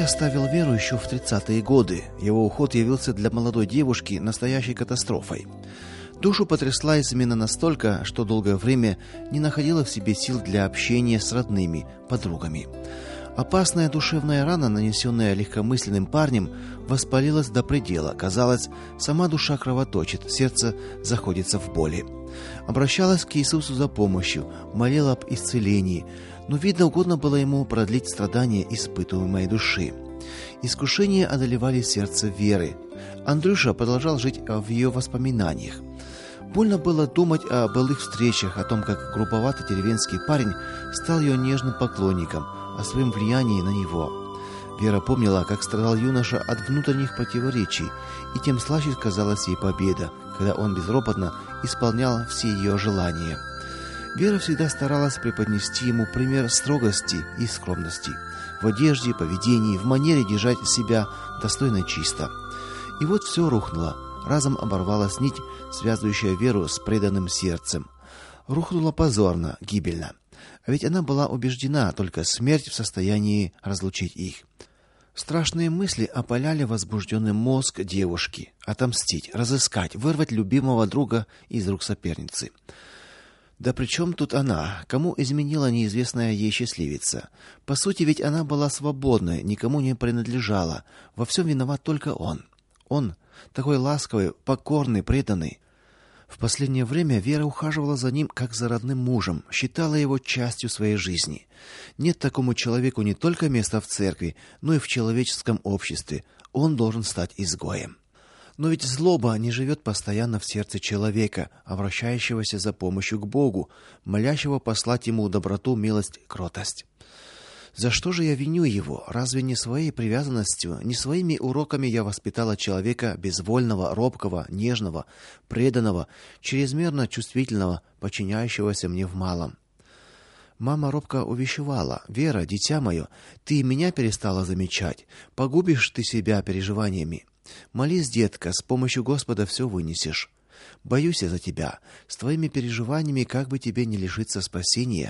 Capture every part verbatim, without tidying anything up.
оставил Веру еще в тридцатые годы. Его уход явился для молодой девушки настоящей катастрофой. Душу потрясла измена настолько, что долгое время не находила в себе сил для общения с родными, подругами. Опасная душевная рана, нанесенная легкомысленным парнем, воспалилась до предела. Казалось, сама душа кровоточит, сердце заходится в боли. Обращалась к Иисусу за помощью, молила об исцелении, но, видно, угодно было ему продлить страдания испытуемой души. Искушения одолевали сердце Веры. Андрюша продолжал жить в ее воспоминаниях. Больно было думать о былых встречах, о том, как грубоватый деревенский парень стал ее нежным поклонником, о своем влиянии на него. Вера помнила, как страдал юноша от внутренних противоречий, и тем слаще казалась ей победа, когда он безропотно исполнял все ее желания. Вера всегда старалась преподнести ему пример строгости и скромности в одежде, поведении, в манере держать себя достойно чисто. И вот все рухнуло. Разом оборвалась нить, связывающая Веру с преданным сердцем. Рухнула позорно, гибельно. А ведь она была убеждена, только смерть в состоянии разлучить их. Страшные мысли опаляли возбужденный мозг девушки: отомстить, разыскать, вырвать любимого друга из рук соперницы. Да при чем тут она? Кому изменила неизвестная ей счастливица? По сути, ведь она была свободной, никому не принадлежала. Во всем виноват только он. Он такой ласковый, покорный, преданный. В последнее время Вера ухаживала за ним как за родным мужем, считала его частью своей жизни. Нет такому человеку не только места в церкви, но и в человеческом обществе. Он должен стать изгоем. Но ведь злоба не живет постоянно в сердце человека, обращающегося за помощью к Богу, молящего послать ему доброту, милость, кротость. За что же я виню его? Разве не своей привязанностью, не своими уроками я воспитала человека безвольного, робкого, нежного, преданного, чрезмерно чувствительного, подчиняющегося мне в малом? Мама робко увещевала: «Вера, дитя мое, ты и меня перестала замечать. Погубишь ты себя переживаниями. Молись, детка, с помощью Господа все вынесешь. Боюсь я за тебя. С твоими переживаниями как бы тебе не лишиться спасения».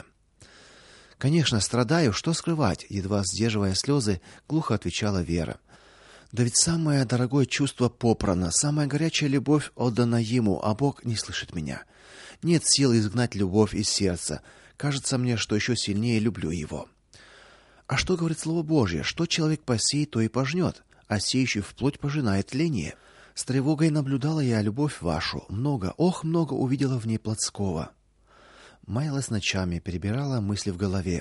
«Конечно, страдаю, что скрывать?» — едва сдерживая слезы, глухо отвечала Вера. «Да ведь самое дорогое чувство попрано, самая горячая любовь отдана ему, а Бог не слышит меня. Нет сил изгнать любовь из сердца. Кажется мне, что еще сильнее люблю его». «А что говорит Слово Божье? Что человек посеет, то и пожнет, а сеющий вплоть пожинает тление. С тревогой наблюдала я любовь вашу, много, ох, много увидела в ней плотского». Маялась ночами, перебирала мысли в голове.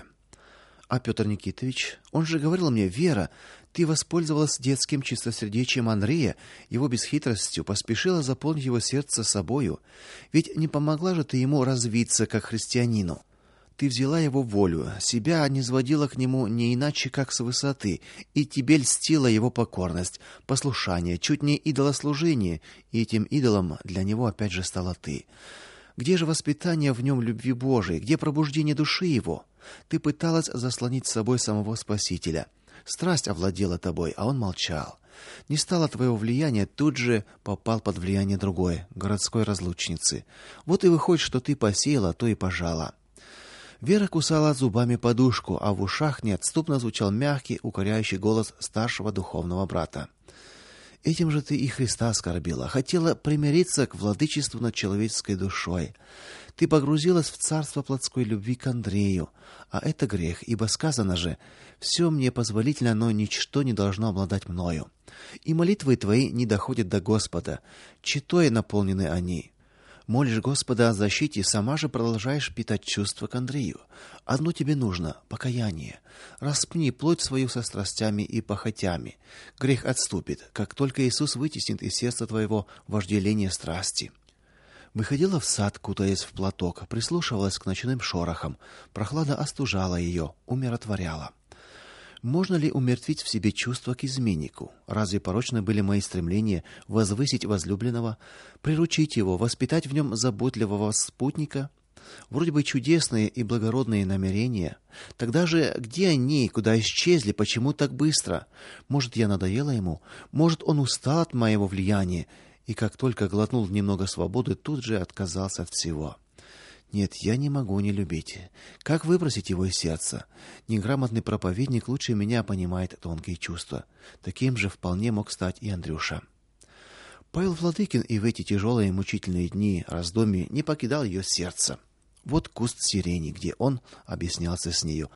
А Петр Никитович, он же говорил мне: «Вера, ты воспользовалась детским чистосердечием Андрея, его бесхитростью, поспешила заполнить его сердце собою. Ведь не помогла же ты ему развиться как христианину. Ты взяла его волю, себя низводила к нему не иначе, как с высоты, и тебе льстила его покорность, послушание, чуть не идолослужение, и этим идолом для него опять же стала ты. Где же воспитание в нем любви Божией? Где пробуждение души его? Ты пыталась заслонить с собой самого Спасителя. Страсть овладела тобой, а он молчал. Не стало твоего влияния, тут же попал под влияние другой, городской разлучницы. Вот и выходит, что ты посеяла, то и пожала». Вера кусала зубами подушку, а в ушах неотступно звучал мягкий, укоряющий голос старшего духовного брата. «Этим же ты и Христа оскорбила, хотела примириться к владычеству над человеческой душой. Ты погрузилась в царство плотской любви к Андрею, а это грех, ибо сказано же: «Все мне позволительно, но ничто не должно обладать мною». И молитвы твои не доходят до Господа, читой наполнены они. Молишь Господа о защите, сама же продолжаешь питать чувства к Андрею. Одно тебе нужно — покаяние. Распни плоть свою со страстями и похотями. Грех отступит, как только Иисус вытеснит из сердца твоего вожделение страсти». Выходила в сад, кутаясь в платок, прислушивалась к ночным шорохам. Прохлада остужала ее, умиротворяла. Можно ли умертвить в себе чувство к изменнику? Разве порочны были мои стремления возвысить возлюбленного, приручить его, воспитать в нем заботливого спутника? Вроде бы чудесные и благородные намерения. Тогда же где они, куда исчезли, почему так быстро? Может, я надоела ему? Может, он устал от моего влияния? И как только глотнул немного свободы, тут же отказался от всего. Нет, я не могу не любить. Как выбросить его из сердца? Неграмотный проповедник лучше меня понимает тонкие чувства. Таким же вполне мог стать и Андрюша. Павел Владыкин и в эти тяжелые мучительные дни раздумий не покидал ее сердце. Вот куст сирени, где он объяснялся с нею.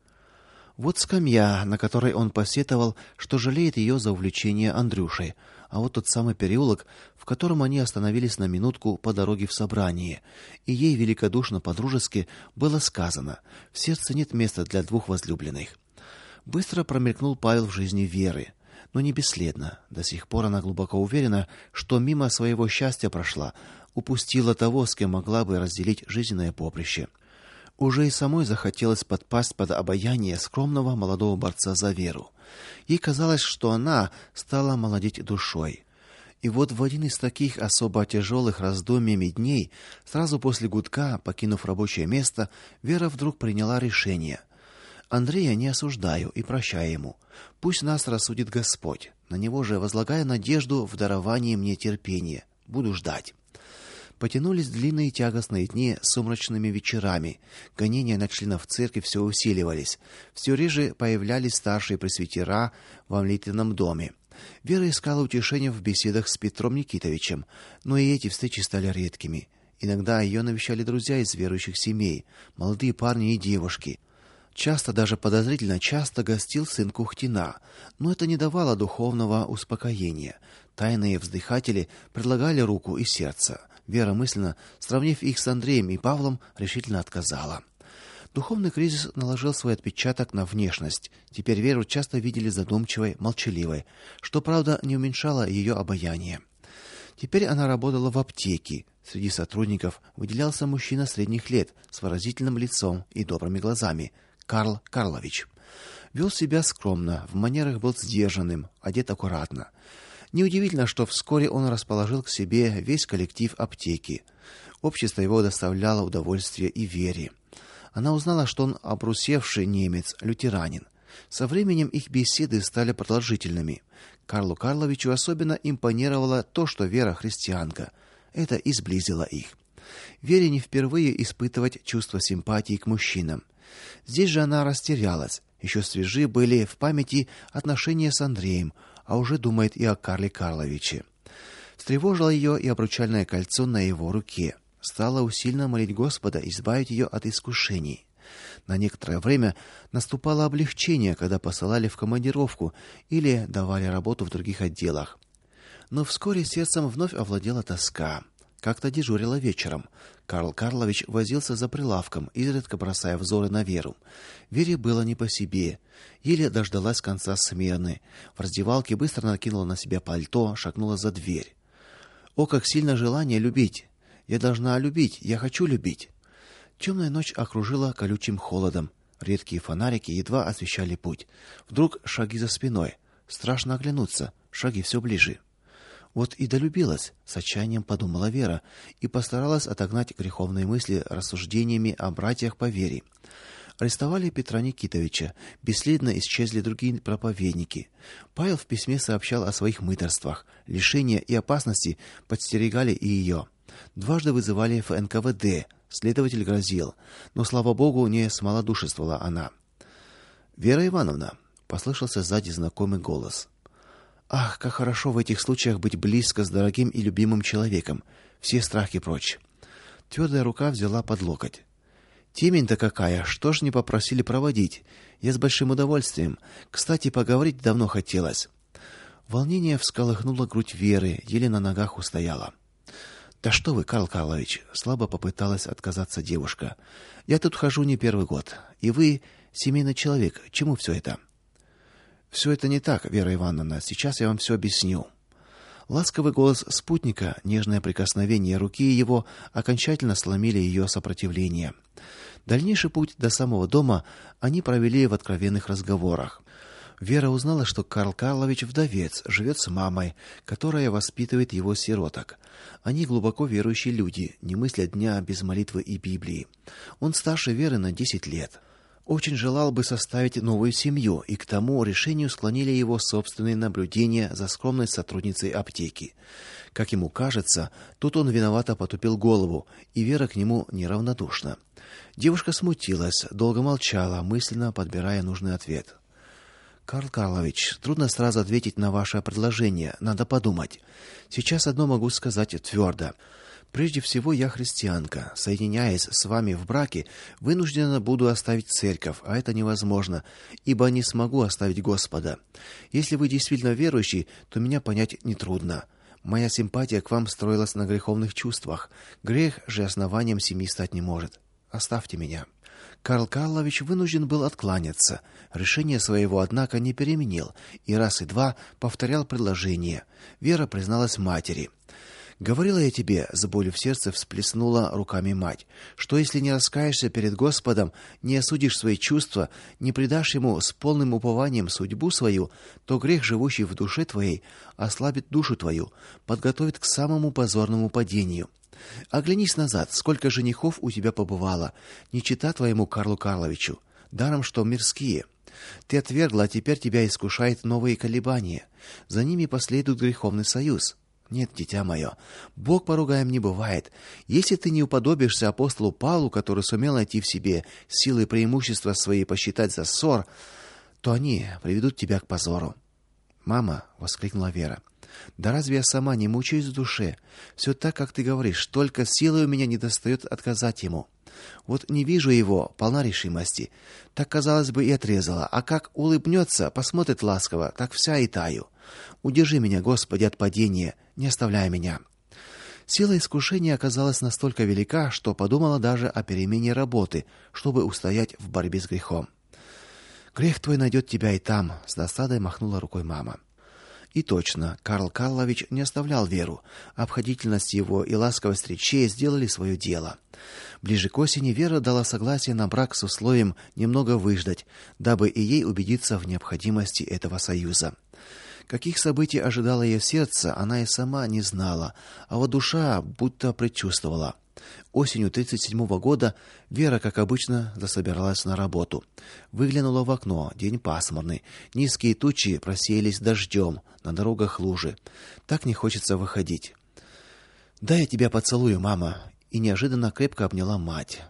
Вот скамья, на которой он посетовал, что жалеет ее за увлечение Андрюшей. А вот тот самый переулок, в котором они остановились на минутку по дороге в собрание, и ей великодушно по-дружески было сказано: в сердце нет места для двух возлюбленных. Быстро промелькнул Павел в жизни Веры, но не бесследно. До сих пор она глубоко уверена, что мимо своего счастья прошла, упустила того, с кем могла бы разделить жизненное поприще. Уже и самой захотелось подпасть под обаяние скромного молодого борца за веру. Ей казалось, что она стала молодеть душой. И вот в один из таких особо тяжелых раздумьями дней, сразу после гудка, покинув рабочее место, Вера вдруг приняла решение. Андрея не осуждаю и прощаю ему. Пусть нас рассудит Господь. На него же возлагаю надежду в даровании мне терпения. Буду ждать. Потянулись длинные тягостные дни с сумрачными вечерами. Гонения на членов церкви все усиливались. Все реже появлялись старшие пресвитера во молитвенном доме. Вера искала утешения в беседах с Петром Никитовичем, но и эти встречи стали редкими. Иногда ее навещали друзья из верующих семей, молодые парни и девушки. Часто, даже подозрительно часто гостил сын Кухтина, но это не давало духовного успокоения. Тайные вздыхатели предлагали руку и сердце. Вера, мысленно сравнив их с Андреем и Павлом, решительно отказала. Духовный кризис наложил свой отпечаток на внешность. Теперь Веру часто видели задумчивой, молчаливой, что, правда, не уменьшало ее обаяние. Теперь она работала в аптеке. Среди сотрудников выделялся мужчина средних лет с выразительным лицом и добрыми глазами, Карл Карлович. Вел себя скромно, в манерах был сдержанным, одет аккуратно. Неудивительно, что вскоре он расположил к себе весь коллектив аптеки. Общество его доставляло удовольствие и Вере. Она узнала, что он обрусевший немец, лютеранин. Со временем их беседы стали продолжительными. Карлу Карловичу особенно импонировало то, что Вера христианка. Это и сблизило их. Вере не впервые испытывать чувство симпатии к мужчинам. Здесь же она растерялась. Еще свежи были в памяти отношения с Андреем, а уже думает и о Карле Карловиче. Встревожило ее и обручальное кольцо на его руке. Стала усиленно молить Господа избавить ее от искушений. На некоторое время наступало облегчение, когда посылали в командировку или давали работу в других отделах. Но вскоре сердцем вновь овладела тоска. Как-то дежурила вечером. Карл Карлович возился за прилавком, изредка бросая взоры на Веру. Вере было не по себе. Еле дождалась конца смены. В раздевалке быстро накинула на себя пальто, шагнула за дверь. О, как сильно желание любить! Я должна любить, я хочу любить. Темная ночь окружила колючим холодом. Редкие фонарики едва освещали путь. Вдруг шаги за спиной. Страшно оглянуться. Шаги все ближе. Вот и долюбилась, с отчаянием подумала Вера и постаралась отогнать греховные мысли рассуждениями о братьях по вере. Арестовали Петра Никитовича, бесследно исчезли другие проповедники. Павел в письме сообщал о своих мытарствах. Лишения и опасности подстерегали и ее. Дважды вызывали в эн ка вэ дэ. Следователь грозил, но, слава богу, не смолодушествовала она. Вера Ивановна, послышался сзади знакомый голос. Ах, как хорошо в этих случаях быть близко с дорогим и любимым человеком. Все страхи прочь. Твердая рука взяла под локоть. Темень-то какая, что ж не попросили проводить? Я с большим удовольствием. Кстати, поговорить давно хотелось. Волнение всколыхнуло грудь Веры, еле на ногах устояла. Да что вы, Карл Карлович, слабо попыталась отказаться девушка. Я тут хожу не первый год, и вы семейный человек. Чему все это? Все это не так, Вера Ивановна. Сейчас я вам все объясню. Ласковый голос спутника, нежное прикосновение руки его окончательно сломили ее сопротивление. Дальнейший путь до самого дома они провели в откровенных разговорах. Вера узнала, что Карл Карлович вдовец, живет с мамой, которая воспитывает его сироток. Они глубоко верующие люди, не мыслят дня без молитвы и Библии. Он старше Веры на десять лет. Очень желал бы составить новую семью, и к тому решению склонили его собственные наблюдения за скромной сотрудницей аптеки. Как ему кажется, тут он виновато потупил голову, и Вера к нему неравнодушна. Девушка смутилась, долго молчала, мысленно подбирая нужный ответ. Карл Карлович, трудно сразу ответить на ваше предложение, надо подумать. Сейчас одно могу сказать твердо. Прежде всего, я христианка. Соединяясь с вами в браке, вынуждена буду оставить церковь, а это невозможно, ибо не смогу оставить Господа. Если вы действительно верующий, то меня понять нетрудно. Моя симпатия к вам строилась на греховных чувствах. Грех же основанием семьи стать не может. Оставьте меня. Карл Карлович вынужден был откланяться. Решение своего, однако, не переменил, и раз и два повторял предложение. Вера призналась матери. Говорила я тебе, с болью в сердце всплеснула руками мать, что если не раскаешься перед Господом, не осудишь свои чувства, не предашь ему с полным упованием судьбу свою, то грех, живущий в душе твоей, ослабит душу твою, подготовит к самому позорному падению. Оглянись назад, сколько женихов у тебя побывало, не чета твоему Карлу Карловичу, даром что мирские. Ты отвергла, а теперь тебя искушает новые колебания. За ними последует греховный союз. Нет, дитя мое, Бог поругаем не бывает. Если ты не уподобишься апостолу Павлу, который сумел найти в себе силы и преимущества свои посчитать за ссор, то они приведут тебя к позору. Мама, воскликнула Вера. Да разве я сама не мучаюсь в душе? Все так, как ты говоришь, только силы у меня недостает отказать ему. Вот не вижу его, полна решимости. Так, казалось бы, и отрезала, а как улыбнется, посмотрит ласково, так вся и таю. Удержи меня, Господи, от падения, не оставляй меня. Сила искушения оказалась настолько велика, что подумала даже о перемене работы, чтобы устоять в борьбе с грехом. Грех твой найдет тебя и там, с досадой махнула рукой мама. И точно, Карл Карлович не оставлял Веру. Обходительность его и ласковость речей сделали свое дело. Ближе к осени Вера дала согласие на брак с условием немного выждать, дабы и ей убедиться в необходимости этого союза. Каких событий ожидало ее сердце, она и сама не знала, а вот душа будто предчувствовала. Осенью тридцать седьмого года Вера, как обычно, засобиралась на работу. Выглянула в окно, день пасмурный, низкие тучи просеялись дождем, на дорогах лужи. Так не хочется выходить. "Дай я тебя поцелую, мама", и неожиданно крепко обняла мать.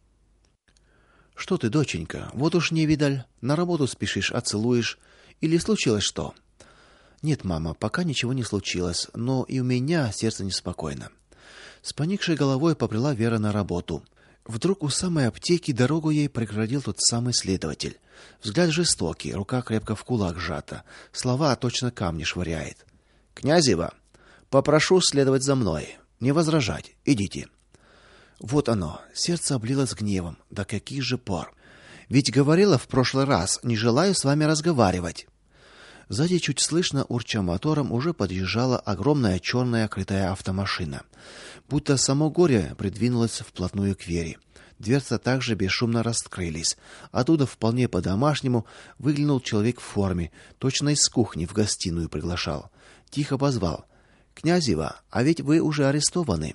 "Что ты, доченька, вот уж не видаль, на работу спешишь, а целуешь, или случилось что?" "Нет, мама, пока ничего не случилось, но и у меня сердце неспокойно". С поникшей головой побрела Вера на работу. Вдруг у самой аптеки дорогу ей преградил тот самый следователь. Взгляд жестокий, рука крепко в кулак сжата, слова точно камни швыряет. "Князева, попрошу следовать за мной, не возражать. Идите". Вот оно, сердце облилось гневом. Да каких же пор? Ведь говорила в прошлый раз: "Не желаю с вами разговаривать". Сзади чуть слышно, урча мотором, уже подъезжала огромная черная крытая автомашина. Будто само горе придвинулось вплотную к Вере. Дверцы также бесшумно раскрылись. Оттуда вполне по-домашнему выглянул человек в форме, точно из кухни в гостиную приглашал. Тихо позвал: "Князева, а ведь вы уже арестованы".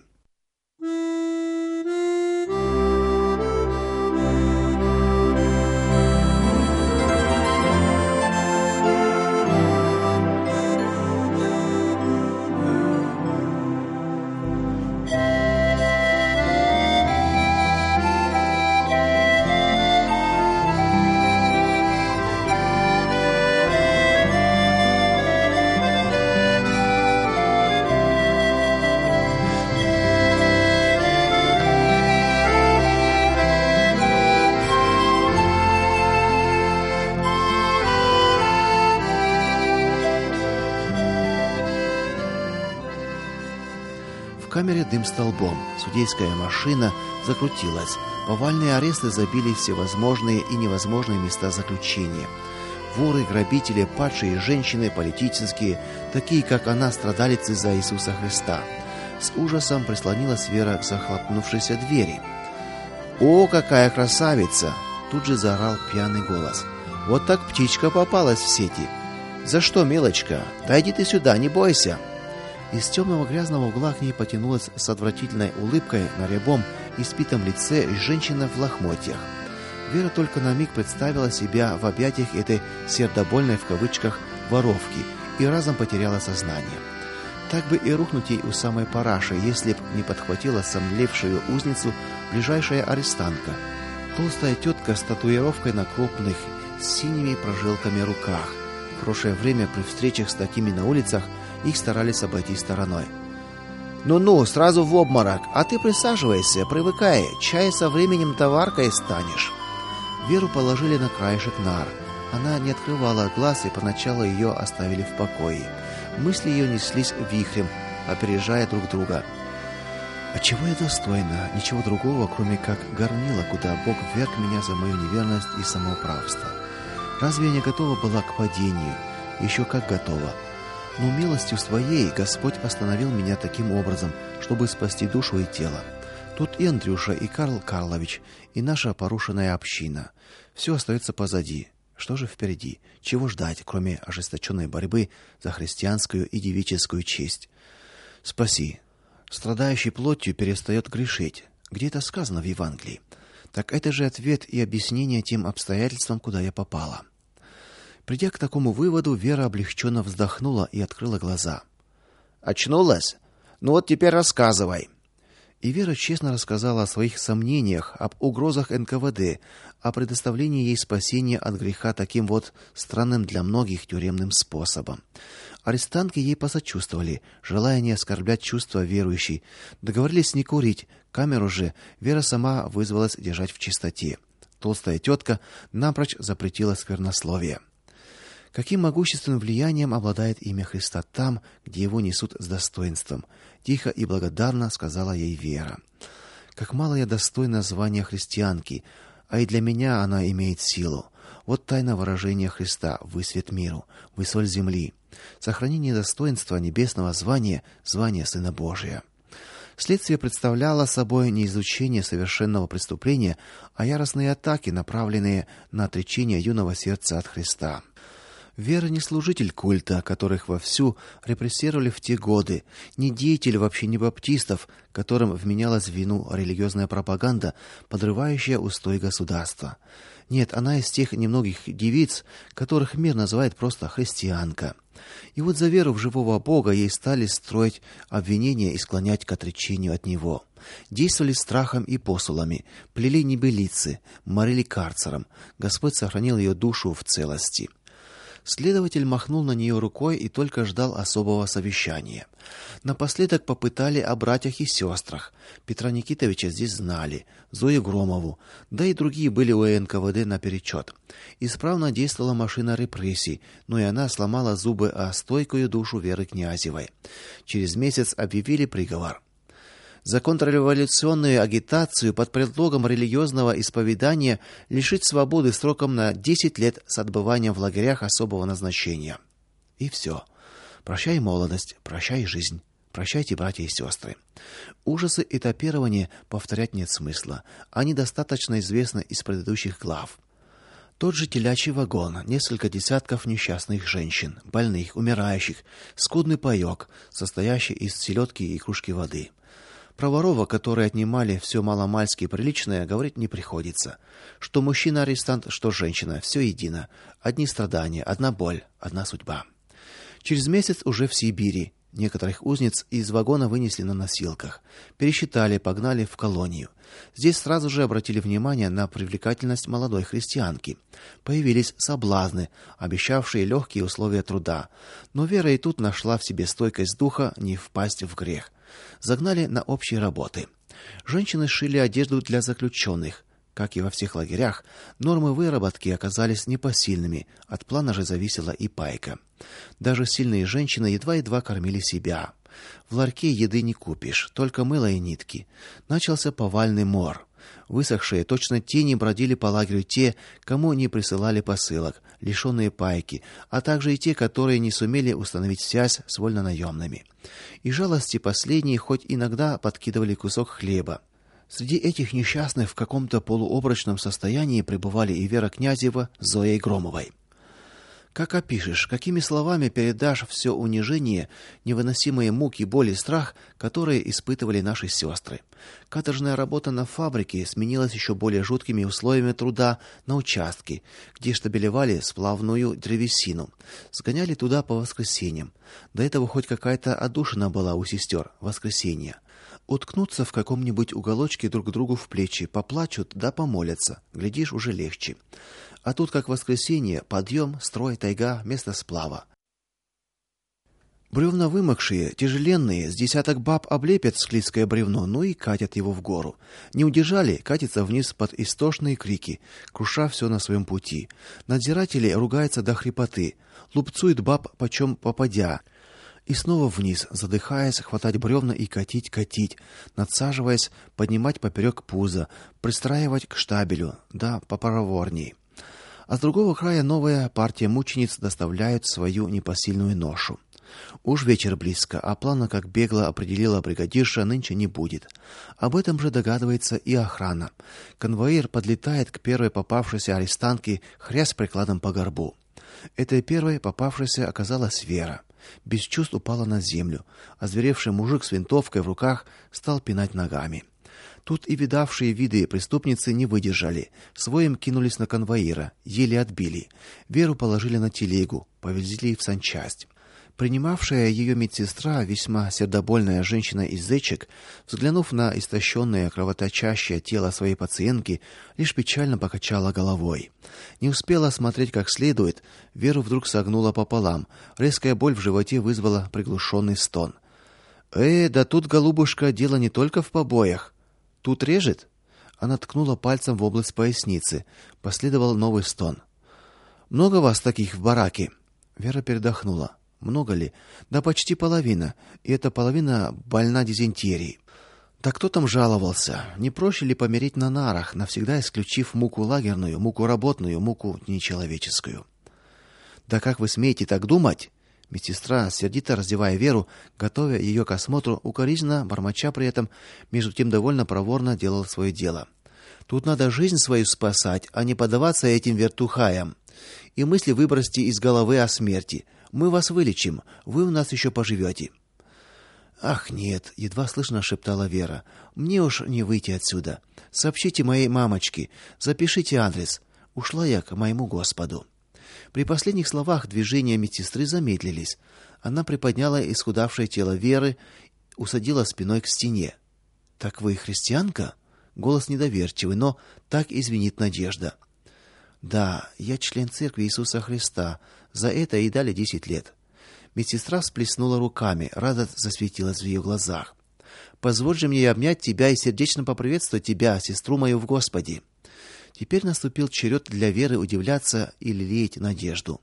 В камере дым столбом, судейская машина закрутилась. Повальные аресты забили всевозможные и невозможные места заключения. Воры, грабители, падшие женщины, политические, такие как она, страдалицы за Иисуса Христа. С ужасом прислонилась Вера к захлопнувшейся двери. "О, какая красавица!" тут же заорал пьяный голос. "Вот так птичка попалась в сети. За что, милочка? Дойди ты сюда, не бойся". Из темного грязного угла к ней потянулась с отвратительной улыбкой на рябом, испитом лице женщина в лохмотьях. Вера только на миг представила себя в объятиях этой сердобольной в кавычках воровки и разом потеряла сознание. Так бы и рухнуть ей у самой параши, если б не подхватила сомлевшую узницу ближайшая арестантка. Толстая тетка с татуировкой на крупных с синими прожилками руках. В прошлое время при встречах с такими на улицах их старались обойти стороной. «Ну-ну, сразу в обморок, а ты присаживайся, привыкай, чай со временем товаркой станешь». Веру положили на краешек нар. Она не открывала глаз, и поначалу ее оставили в покое. Мысли ее неслись вихрем, опережая друг друга. «А чего я достойна? Ничего другого, кроме как горнила, куда Бог вверг меня за мою неверность и самоуправство. Разве я не готова была к падению? Еще как готова. Но милостью своей Господь остановил меня таким образом, чтобы спасти душу и тело. Тут и Андрюша, и Карл Карлович, и наша порушенная община. Все остается позади. Что же впереди? Чего ждать, кроме ожесточенной борьбы за христианскую и девическую честь? Спаси. Страдающий плотью перестает грешить. Где это сказано в Евангелии? Так это же ответ и объяснение тем обстоятельствам, куда я попала. Придя к такому выводу, Вера облегченно вздохнула и открыла глаза. «Очнулась? Ну вот теперь рассказывай». И Вера честно рассказала о своих сомнениях, об угрозах эн ка вэ дэ, о предоставлении ей спасения от греха таким вот странным для многих тюремным способом. Арестантки ей посочувствовали, желая не оскорблять чувства верующей. Договорились не курить, камеру же Вера сама вызвалась держать в чистоте. Толстая тетка напрочь запретила сквернословие. Каким могущественным влиянием обладает имя Христа там, где его несут с достоинством, тихо и благодарно сказала ей Вера. Как мало я достойна звания христианки, а и для меня она имеет силу. Вот тайна выражения Христа: вы свет миру, вы соль земли. Сохранение достоинства небесного звания, звания Сына Божия. Следствие представляло собой не изучение совершенного преступления, а яростные атаки, направленные на отречение юного сердца от Христа. Вера не служитель культа, которых вовсю репрессировали в те годы, не деятель вообще не баптистов, которым вменялась в вину религиозная пропаганда, подрывающая устой государства. Нет, она из тех немногих девиц, которых мир называет просто христианка. И вот за веру в живого Бога ей стали строить обвинения и склонять к отречению от него. Действовали страхом и посулами, плели небылицы, морили карцером. Господь сохранил ее душу в целости. Следователь махнул на нее рукой и только ждал особого совещания. Напоследок попытали о братьях и сестрах. Петра Никитовича здесь знали, Зою Громову, да и другие были у эн ка вэ дэ наперечет. Исправно действовала машина репрессий, но и она сломала зубы о стойкую душу Веры Князевой. Через месяц объявили приговор. За контрреволюционную агитацию под предлогом религиозного исповедания лишить свободы сроком на десять лет с отбыванием в лагерях особого назначения. И все. Прощай молодость, прощай жизнь, прощайте, братья и сестры. Ужасы этапирования повторять нет смысла. Они достаточно известны из предыдущих глав. Тот же телячий вагон, несколько десятков несчастных женщин, больных, умирающих, скудный паёк, состоящий из селедки и кружки воды. Про ворова, которые отнимали все маломальски приличное, говорить не приходится. Что мужчина-арестант, что женщина, все едино. Одни страдания, одна боль, одна судьба. Через месяц уже в Сибири. Некоторых узниц из вагона вынесли на носилках. Пересчитали, погнали в колонию. Здесь сразу же обратили внимание на привлекательность молодой христианки. Появились соблазны, обещавшие легкие условия труда. Но Вера и тут нашла в себе стойкость духа не впасть в грех. Загнали на общие работы. Женщины шили одежду для заключенных. Как и во всех лагерях, нормы выработки оказались непосильными, от плана же зависела и пайка. Даже сильные женщины едва-едва кормили себя. В ларьке еды не купишь, только мыло и нитки. Начался повальный мор. Высохшие точно тени бродили по лагерю те, кому не присылали посылок, лишенные пайки, а также и те, которые не сумели установить связь с вольнонаемными. И жалости последние хоть иногда подкидывали кусок хлеба. Среди этих несчастных в каком-то полуобморочном состоянии пребывали и Вера Князева с Зоей Громовой. Как опишешь, какими словами передашь все унижение, невыносимые муки, боль и страх, которые испытывали наши сестры? Каторжная работа на фабрике сменилась еще более жуткими условиями труда на участке, где штабелевали сплавную древесину. Сгоняли туда по воскресеньям. До этого хоть какая-то отдушина была у сестер, воскресенья. Уткнуться в каком-нибудь уголочке друг другу в плечи, поплачут да помолятся. Глядишь, уже легче. А тут, как воскресенье, подъем, строй, тайга, место сплава. Бревна вымокшие, тяжеленные, с десяток баб облепят склизкое бревно, ну и катят его в гору. Не удержали, катится вниз под истошные крики, круша все на своем пути. Надзиратели ругаются до хрипоты, лупцуют баб почем попадя. И снова вниз, задыхаясь, хватать бревна и катить, катить, надсаживаясь, поднимать поперек пуза, пристраивать к штабелю, да попроворней. А с другого края новая партия мучениц доставляют свою непосильную ношу. Уж вечер близко, а плана, как бегло определила бригадирша, нынче не будет. Об этом же догадывается и охрана. Конвоир подлетает к первой попавшейся арестантке, хрясь прикладом по горбу. Этой первой попавшейся оказалась Вера. Без чувств упала на землю. Озверевший мужик с винтовкой в руках стал пинать ногами. Тут и видавшие виды преступницы не выдержали. Своим кинулись на конвоира, еле отбили. Веру положили на телегу, повезли в санчасть. Принимавшая ее медсестра, весьма сердобольная женщина из Зечек, взглянув на истощенное, кровоточащее тело своей пациентки, лишь печально покачала головой. Не успела осмотреть как следует, Веру вдруг согнула пополам. Резкая боль в животе вызвала приглушенный стон. Э, да тут, голубушка, дело не только в побоях. Тут режет? Она ткнула пальцем в область поясницы. Последовал новый стон. Много вас таких в бараке? Вера передохнула. Много ли? Да почти половина. И эта половина больна дизентерией. Да кто там жаловался? Не проще ли помереть на нарах, навсегда исключив муку лагерную, муку работную, муку нечеловеческую? Да как вы смеете так думать? Медсестра, сердито раздевая Веру, готовя ее к осмотру, укоризненно бормоча при этом, между тем довольно проворно делала свое дело. Тут надо жизнь свою спасать, а не поддаваться этим вертухаям. И мысли выбросьте из головы о смерти. Мы вас вылечим, вы у нас еще поживете. Ах, нет, едва слышно шептала Вера. Мне уж не выйти отсюда. Сообщите моей мамочке, запишите адрес. Ушла я к моему Господу. При последних словах движения медсестры замедлились. Она приподняла исхудавшее тело Веры, усадила спиной к стене. Так вы христианка? Голос недоверчивый, но так и звенит надежда. Да, я член церкви Иисуса Христа. За это и дали десять лет. Медсестра всплеснула руками, радость засветилась в ее глазах. Позволь же мне обнять тебя и сердечно поприветствовать тебя, сестру мою в Господе. Теперь наступил черед для Веры удивляться и лелеять надежду.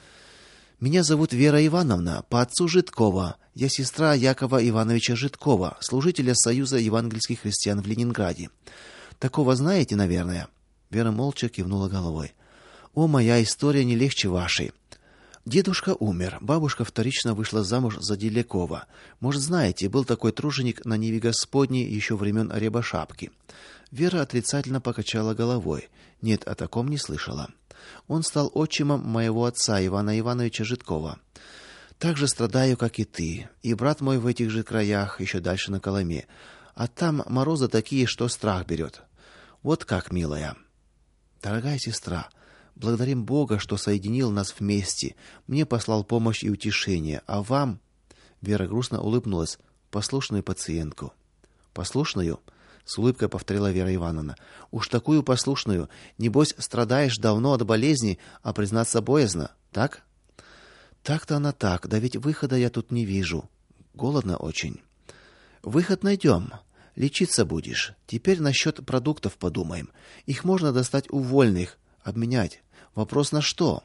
Меня зовут Вера Ивановна, по отцу Житкова. Я сестра Якова Ивановича Житкова, служителя Союза евангельских христиан в Ленинграде. Такого знаете, наверное. Вера молча кивнула головой. О, моя история не легче вашей. Дедушка умер, бабушка вторично вышла замуж за Делякова. Может, знаете, был такой труженик на Ниве Господней еще времен Рябошапки. Вера отрицательно покачала головой. Нет, о таком не слышала. Он стал отчимом моего отца Ивана Ивановича Житкова. Так же страдаю, как и ты. И брат мой в этих же краях, еще дальше на Колыме. А там морозы такие, что страх берет. Вот как, милая. Дорогая сестра, благодарим Бога, что соединил нас вместе. Мне послал помощь и утешение, а вам, Вера грустно улыбнулась, послушную пациентку. Послушную? С улыбкой повторила Вера Ивановна. Уж такую послушную, небось, страдаешь давно от болезни, а признаться боязно, так? Так-то она так, да ведь выхода я тут не вижу. Голодно очень. Выход найдем. Лечиться будешь. Теперь насчет продуктов подумаем. Их можно достать у вольных, обменять. Вопрос на что?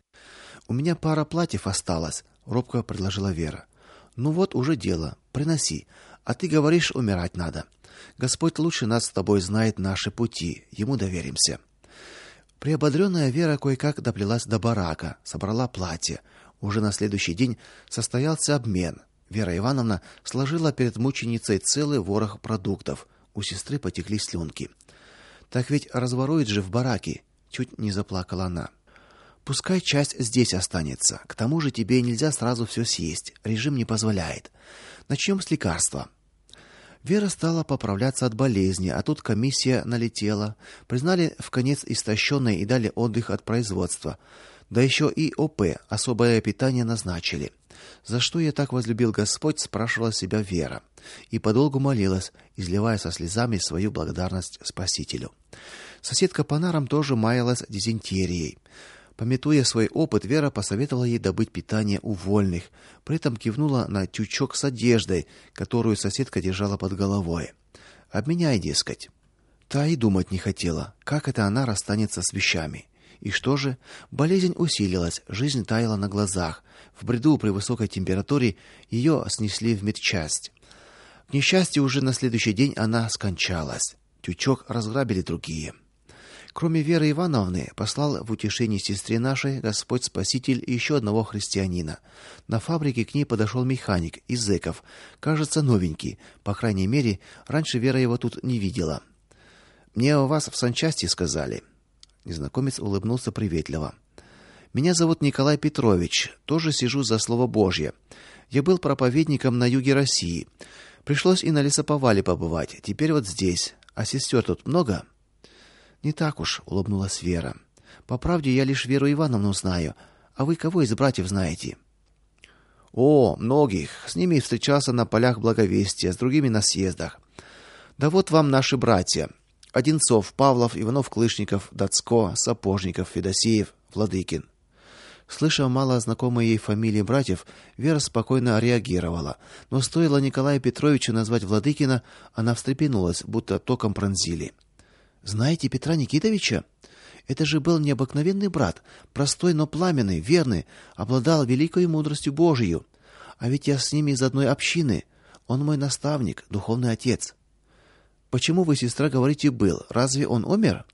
У меня пара платьев осталось, робко предложила Вера. Ну вот уже дело. Приноси. А ты говоришь, умирать надо. Господь лучше нас с тобой знает наши пути. Ему доверимся. Приободренная Вера кое-как доплелась до барака, собрала платье. Уже на следующий день состоялся обмен. Вера Ивановна сложила перед мученицей целый ворох продуктов. У сестры потекли слюнки. Так ведь разворуют же в бараке, чуть не заплакала она. Пускай часть здесь останется. К тому же тебе нельзя сразу все съесть. Режим не позволяет. Начнем с лекарства. Вера стала поправляться от болезни, а тут комиссия налетела. Признали вконец истощенной и дали отдых от производства. Да еще и ОП, особое питание, назначили. За что я так возлюбил Господь, спрашивала себя Вера, и подолгу молилась, изливая со слезами свою благодарность Спасителю. Соседка по нарам тоже маялась дизентерией. Памятуя свой опыт, Вера посоветовала ей добыть питание у вольных, при этом кивнула на тючок с одеждой, которую соседка держала под головой. Обменяй, дескать. Та и думать не хотела, как это она расстанется с вещами. И что же? Болезнь усилилась, жизнь таяла на глазах. В бреду при высокой температуре ее снесли в медчасть. К несчастью, уже на следующий день она скончалась. Тючок разграбили другие. Кроме Веры Ивановны, послал в утешение сестре нашей Господь Спаситель еще одного христианина. На фабрике к ней подошел механик из зэков, кажется, новенький. По крайней мере, раньше Вера его тут не видела. Мне о вас в санчасти сказали. Незнакомец улыбнулся приветливо. Меня зовут Николай Петрович, тоже сижу за слово Божье. Я был проповедником на юге России. Пришлось и на лесоповале побывать. Теперь вот здесь. А сестер тут много? Не так уж, улыбнулась Вера. По правде, я лишь Веру Ивановну знаю. А вы кого из братьев знаете? О, многих. С ними встречался на полях Благовестия, с другими на съездах. Да вот вам наши братья: Одинцов, Павлов, Иванов-Клышников, Дацко, Сапожников, Федосеев, Владыкин. Слыша мало знакомые ей фамилии братьев, Вера спокойно реагировала, но стоило Николаю Петровичу назвать Владыкина, она встрепенулась, будто током пронзили. Знаете Петра Никитовича? Это же был необыкновенный брат, простой, но пламенный, верный, обладал великой мудростью Божией. А ведь я с ними из одной общины. Он мой наставник, духовный отец. Почему вы, сестра, говорите был? Разве он умер?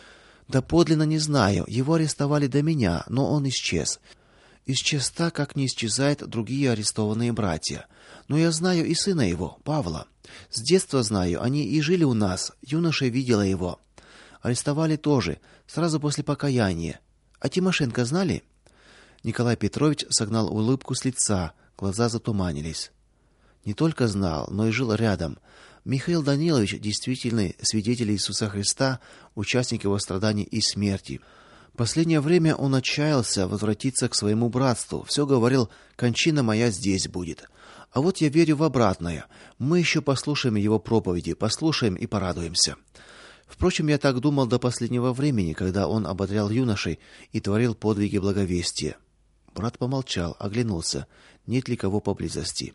Да подлинно не знаю. Его арестовали до меня, но он исчез. Исчез так, как не исчезают другие арестованные братья. Но я знаю и сына его, Павла. С детства знаю, они и жили у нас. Юноша видела его. Арестовали тоже, сразу после покаяния. А Тимошенко знали? Николай Петрович согнал улыбку с лица, глаза затуманились. Не только знал, но и жил рядом. Михаил Данилович действительный свидетель Иисуса Христа, участник его страданий и смерти. Последнее время он отчаялся возвратиться к своему братству. Все говорил: кончина моя здесь будет. А вот я верю в обратное. Мы еще послушаем его проповеди, послушаем и порадуемся. Впрочем, я так думал до последнего времени, когда он ободрял юношей и творил подвиги благовестия. Брат помолчал, оглянулся, нет ли кого поблизости.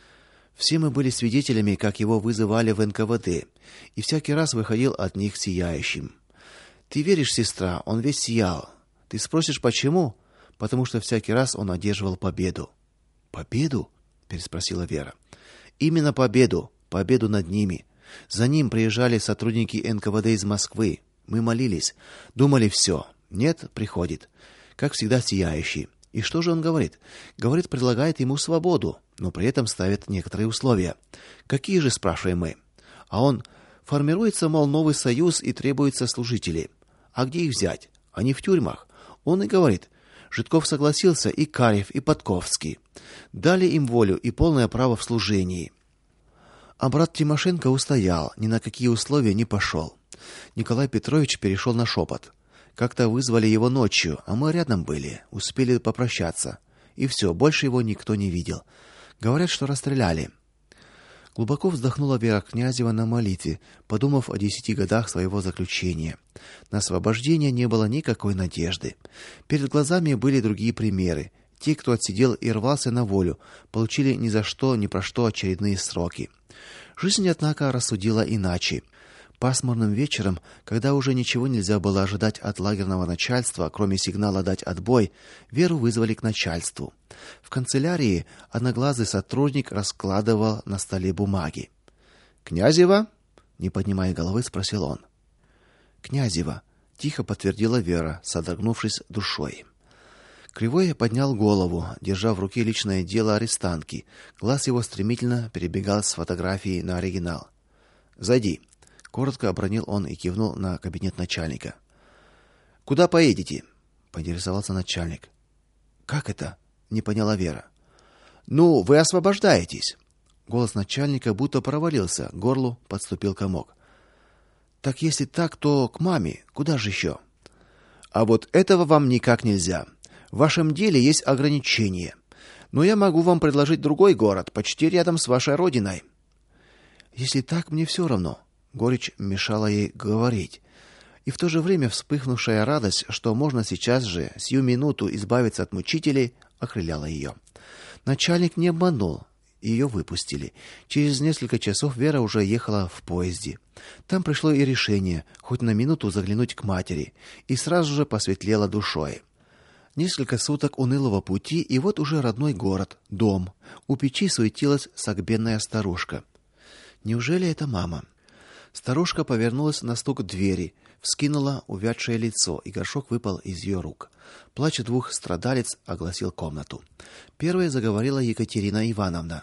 Все мы были свидетелями, как его вызывали в эн ка вэ дэ, и всякий раз выходил от них сияющим. Ты веришь, сестра, он весь сиял. Ты спросишь, почему? Потому что всякий раз он одерживал победу. Победу? Переспросила Вера. Именно победу, победу над ними. За ним приезжали сотрудники эн ка вэ дэ из Москвы. Мы молились, думали все. Нет, приходит. Как всегда сияющий. И что же он говорит? Говорит, предлагает ему свободу, но при этом ставит некоторые условия. Какие же, спрашиваем мы? А он: формируется, мол, новый союз и требуются служители. А где их взять? Они в тюрьмах. Он и говорит: Житков согласился, и Карев, и Подковский. Дали им волю и полное право в служении. А брат Тимошенко устоял, ни на какие условия не пошел. Николай Петрович перешел на шепот. Как-то вызвали его ночью, а мы рядом были, успели попрощаться. И все, больше его никто не видел. Говорят, что расстреляли. Глубоко вздохнула Вера Князева на молитве, подумав о десяти годах своего заключения. На освобождение не было никакой надежды. Перед глазами были другие примеры. Те, кто отсидел и рвался на волю, получили ни за что, ни про что очередные сроки. Жизнь, однако, рассудила иначе. Пасмурным вечером, когда уже ничего нельзя было ожидать от лагерного начальства, кроме сигнала дать отбой, Веру вызвали к начальству. В канцелярии одноглазый сотрудник раскладывал на столе бумаги. "Князева?" не поднимая головы, спросил он. "Князева", тихо подтвердила Вера, содрогнувшись душой. Кривой поднял голову, держа в руке личное дело арестантки. Глаз его стремительно перебегал с фотографии на оригинал. "Зайди", коротко обронил он и кивнул на кабинет начальника. "Куда поедете?" поинтересовался начальник. Как это? Не поняла Вера. Ну, вы освобождаетесь. Голос начальника будто провалился, к горлу подступил комок. Так если так, то к маме, куда же еще? А вот этого вам никак нельзя. В вашем деле есть ограничения. Но я могу вам предложить другой город, почти рядом с вашей родиной. Если так, мне все равно. Горечь мешала ей говорить. И в то же время вспыхнувшая радость, что можно сейчас же, сию минуту избавиться от мучителей, окрыляла ее. Начальник не обманул. Ее выпустили. Через несколько часов Вера уже ехала в поезде. Там пришло и решение хоть на минуту заглянуть к матери, и сразу же посветлело душой. Несколько суток унылого пути, и вот уже родной город, дом. У печи суетилась согбенная старушка. Неужели это мама? Старушка повернулась на стук двери, вскинула увядшее лицо, и горшок выпал из ее рук. Плач двух страдалиц огласил комнату. Первой заговорила Екатерина Ивановна.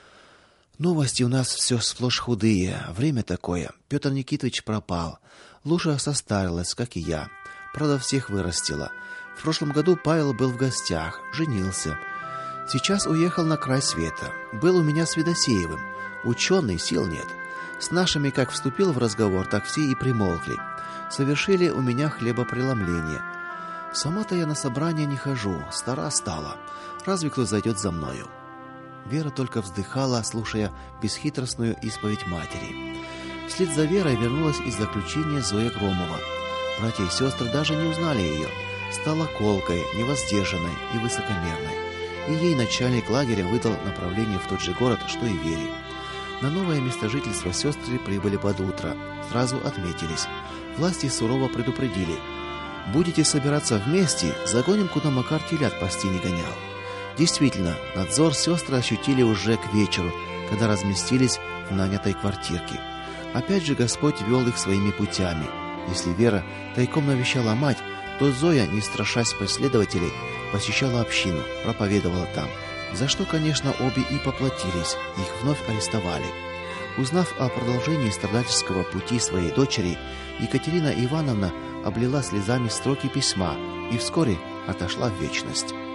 Новости у нас все сплошь худые, время такое. Петр Никитович пропал. Луша состарилась, как и я. Правда, всех вырастила. В прошлом году Павел был в гостях, женился. Сейчас уехал на край света. Был у меня с Федосеевым. Ученый, сил нет. С нашими как вступил в разговор, так все и примолкли. Совершили у меня хлебопреломление. Сама-то я на собрания не хожу, стара стала. Разве кто зайдет за мною? Вера только вздыхала, слушая бесхитростную исповедь матери. Вслед за Верой вернулась из заключения Зоя Громова. Братья и сестры даже не узнали ее. Стала колкой, невоздержанной и высокомерной. И ей начальник лагеря выдал направление в тот же город, что и Вере. На новое место жительства сестры прибыли под утро. Сразу отметились. Власти сурово предупредили: будете собираться вместе, загоним, куда Макар телят пасти не гонял. Действительно, надзор сестры ощутили уже к вечеру, когда разместились в нанятой квартирке. Опять же Господь вел их своими путями. Если Вера тайком навещала мать, то Зоя, не страшась преследователей, посещала общину, проповедовала там, за что, конечно, обе и поплатились, их вновь арестовали. Узнав о продолжении страдальческого пути своей дочери, Екатерина Ивановна облила слезами строки письма и вскоре отошла в вечность.